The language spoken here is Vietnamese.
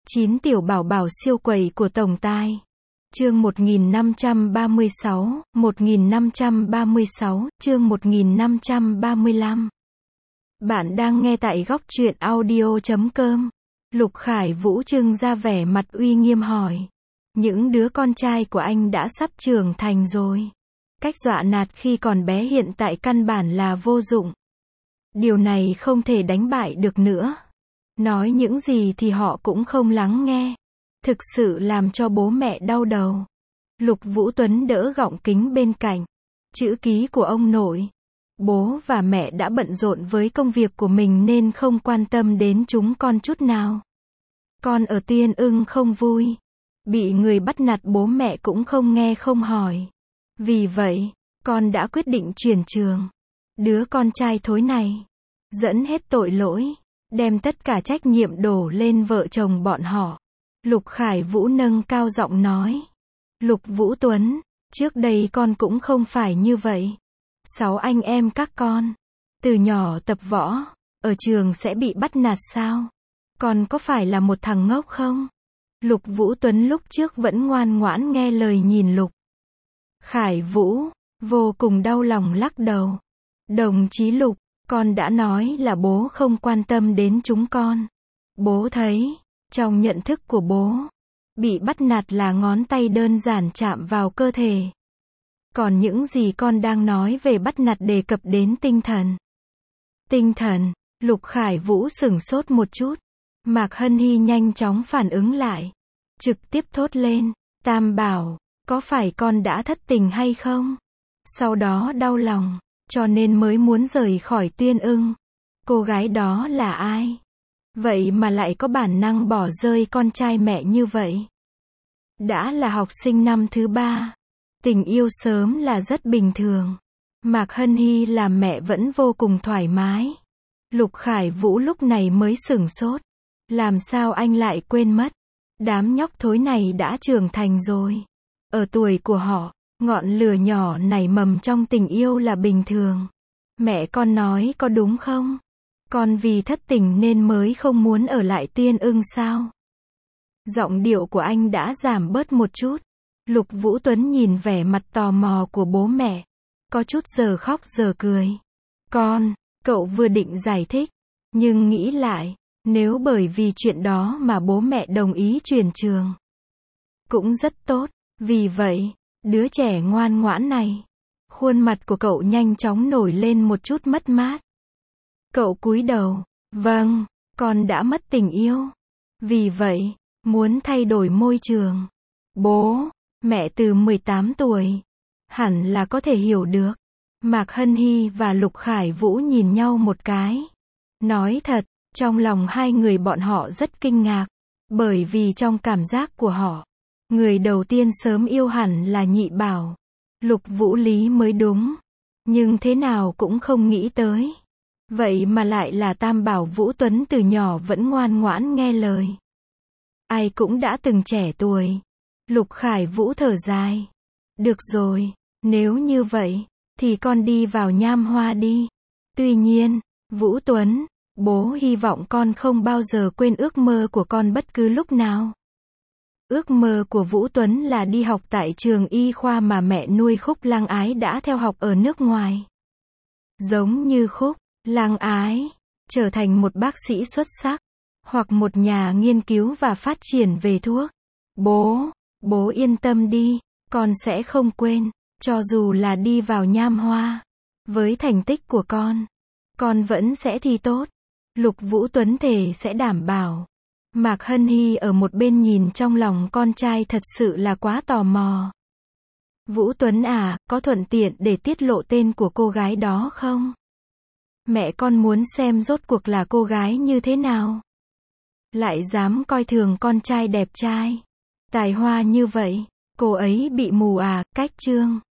9 tiểu bảo bảo siêu quầy của tổng tài. Chương 1536, 1536, chương 1535. Bạn đang nghe tại góc truyện audio.com. Lục Khải Vũ trưng ra vẻ mặt uy nghiêm hỏi. Những đứa con trai của anh đã sắp trưởng thành rồi. Cách dọa nạt khi còn bé hiện tại căn bản là vô dụng. Điều này không thể đánh bại được nữa. Nói những gì thì họ cũng không lắng nghe. Thực sự làm cho bố mẹ đau đầu. Lục Vũ Tuấn đỡ gọng kính bên cạnh. Chữ ký của ông nội. Bố và mẹ đã bận rộn với công việc của mình nên không quan tâm đến chúng con chút nào. Con ở Tiên Ưng không vui. Bị người bắt nạt bố mẹ cũng không nghe không hỏi. Vì vậy, con đã quyết định chuyển trường. Đứa con trai thối này dẫn hết tội lỗi, đem tất cả trách nhiệm đổ lên vợ chồng bọn họ. Lục Khải Vũ nâng cao giọng nói. Lục Vũ Tuấn, trước đây con cũng không phải như vậy. 6 anh em các con, từ nhỏ tập võ, ở trường sẽ bị bắt nạt sao? Con có phải là một thằng ngốc không? Lục Vũ Tuấn lúc trước vẫn ngoan ngoãn nghe lời nhìn Lục Khải Vũ, vô cùng đau lòng lắc đầu. Đồng chí Lục, con đã nói là bố không quan tâm đến chúng con. Bố thấy, trong nhận thức của bố, bị bắt nạt là ngón tay đơn giản chạm vào cơ thể. Còn những gì con đang nói về bắt nạt đề cập đến tinh thần. Tinh thần, Lục Khải Vũ sửng sốt một chút. Mạc Hân Hy nhanh chóng phản ứng lại. Trực tiếp thốt lên, Tam bảo, có phải con đã thất tình hay không? Sau đó đau lòng, cho nên mới muốn rời khỏi Tiên Ưng. Cô gái đó là ai? Vậy mà lại có bản năng bỏ rơi con trai mẹ như vậy. Đã là học sinh năm thứ 3. Tình yêu sớm là rất bình thường. Mạc Hân Hy làm mẹ vẫn vô cùng thoải mái. Lục Khải Vũ lúc này mới sửng sốt. Làm sao anh lại quên mất? Đám nhóc thối này đã trưởng thành rồi. Ở tuổi của họ, ngọn lửa nhỏ nảy mầm trong tình yêu là bình thường. Mẹ con nói có đúng không? Con vì thất tình nên mới không muốn ở lại Tiên Ưng sao? Giọng điệu của anh đã giảm bớt một chút. Lục Vũ Tuấn nhìn vẻ mặt tò mò của bố mẹ. Có chút giờ khóc giờ cười. Cậu vừa định giải thích. Nhưng nghĩ lại, nếu bởi vì chuyện đó mà bố mẹ đồng ý chuyển trường, cũng rất tốt. Vì vậy, đứa trẻ ngoan ngoãn này, khuôn mặt của cậu nhanh chóng nổi lên một chút mất mát. Cậu cúi đầu, vâng, con đã mất tình yêu. Vì vậy, muốn thay đổi môi trường. Bố, mẹ từ 18 tuổi, hẳn là có thể hiểu được. Mạc Hân Hy và Lục Khải Vũ nhìn nhau một cái. Nói thật, trong lòng hai người bọn họ rất kinh ngạc. Bởi vì trong cảm giác của họ, người đầu tiên sớm yêu hẳn là Nhị Bảo. Lục Vũ Lý mới đúng. Nhưng thế nào cũng không nghĩ tới. Vậy mà lại là Tam bảo Vũ Tuấn từ nhỏ vẫn ngoan ngoãn nghe lời. Ai cũng đã từng trẻ tuổi. Lục Khải Vũ thở dài. Được rồi, nếu như vậy, thì con đi vào Nham Hoa đi. Tuy nhiên, Vũ Tuấn, bố hy vọng con không bao giờ quên ước mơ của con bất cứ lúc nào. Ước mơ của Vũ Tuấn là đi học tại trường y khoa mà mẹ nuôi Khúc Lang Ái đã theo học ở nước ngoài. Giống như Khúc Lang Ái, trở thành một bác sĩ xuất sắc, hoặc một nhà nghiên cứu và phát triển về thuốc. Bố yên tâm đi, con sẽ không quên, cho dù là đi vào Nham Hoa. Với thành tích của con vẫn sẽ thi tốt. Lục Vũ Tuấn thề sẽ đảm bảo. Mạc Hân Hy ở một bên nhìn trong lòng con trai thật sự là quá tò mò. Vũ Tuấn à, có thuận tiện để tiết lộ tên của cô gái đó không? Mẹ con muốn xem rốt cuộc là cô gái như thế nào. Lại dám coi thường con trai đẹp trai, tài hoa như vậy. Cô ấy bị mù à? Cách chương